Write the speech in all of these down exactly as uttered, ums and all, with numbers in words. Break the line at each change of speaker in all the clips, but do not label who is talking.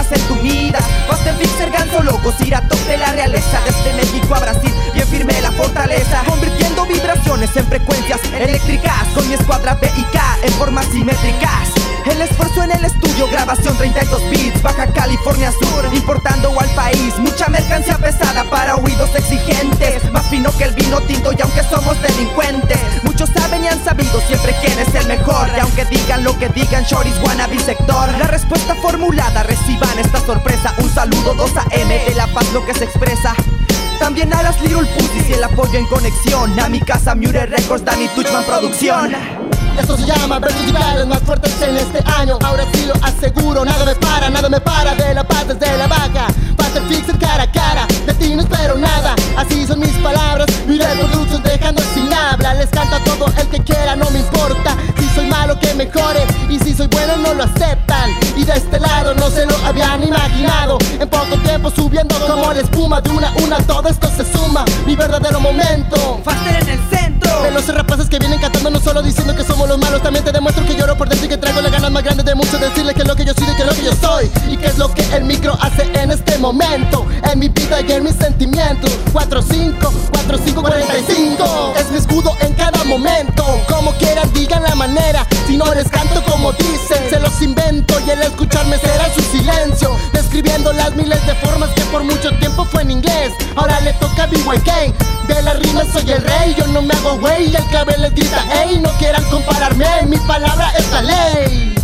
buenas entumidas. Faster Fixer, ganso locos, ir a top de la realeza. Desde México a Brasil, bien firme la fortaleza, convirtiendo vibraciones en frecuencias eléctricas, con mi escuadra B I K en formas simétricas. El esfuerzo en el estudio, grabación treinta y dos bits, Baja California Sur, importando al país mucha mercancía pesada para oídos exigentes, más fino que el vino tinto y aunque somos delincuentes, muchos saben y han sabido siempre quién es el mejor. Y aunque digan lo que digan, Shoris, wannabe sector, la respuesta formulada, reciban esta sorpresa. Un saludo dos A M de La Paz, lo que se expresa. También a las Little Pussies y el apoyo en conexión, a mi casa Mure Records, Danny Tuchman Producción.
Esto se llama verticales más fuertes en este año. Ahora sí lo aseguro, nada me para, nada me para. De La Paz desde la Baja, Faster Fixer cara a cara. De ti no espero nada, así son mis palabras. Mire Productions dejando sin habla. Les canto a todo el que quiera, no me importa. Si soy malo que mejore, y si soy bueno no lo aceptan. Y de este lado no se lo habían imaginado. En poco tiempo subiendo como la espuma. De una a una todo esto se suma. Mi verdadero momento,
Faster en el centro.
de los rapaces que vienen cantando, no solo diciendo que somos los malos, también te demuestro que lloro por dentro y que traigo las ganas más grandes de mucho decirles que es lo que yo soy y que es lo que yo soy y que es lo que el micro hace en este momento, en mi vida y en mis sentimientos. Cuatro cinco, cuatro cinco, cuarenta y cinco es mi escudo en cada momento. Como quieran digan la manera, si no les canto como dicen, se los invento y el escucharme será su silencio, describiendo las miles de formas que por mucho tiempo fue en inglés. Ahora le toca a B Y K, de las rimas soy el rey, yo no me hago güey y el clave les grita ey, no quieran compararme, mi palabra es la ley.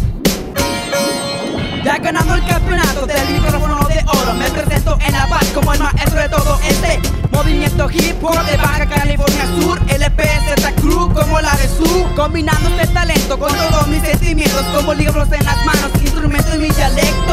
Ya ganando el campeonato del micrófono de oro, me presento en La Paz como el maestro de todo este movimiento hip hop de Baja California Sur. L P Z Crew como la de su, combinando este talento con todos mis sentimientos, como libros en las manos, instrumentos en mi dialecto.